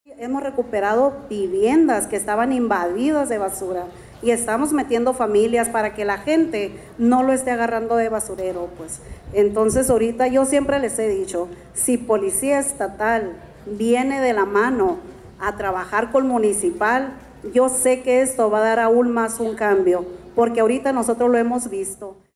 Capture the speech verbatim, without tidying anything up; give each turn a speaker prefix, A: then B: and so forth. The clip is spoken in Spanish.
A: Hemos recuperado viviendas que estaban invadidas de basura y estamos metiendo familias para que la gente no lo esté agarrando de basurero, pues. Entonces ahorita yo siempre les he dicho, si policía estatal viene de la mano a trabajar con municipal, yo sé que esto va a dar aún más un cambio, porque ahorita nosotros lo hemos visto.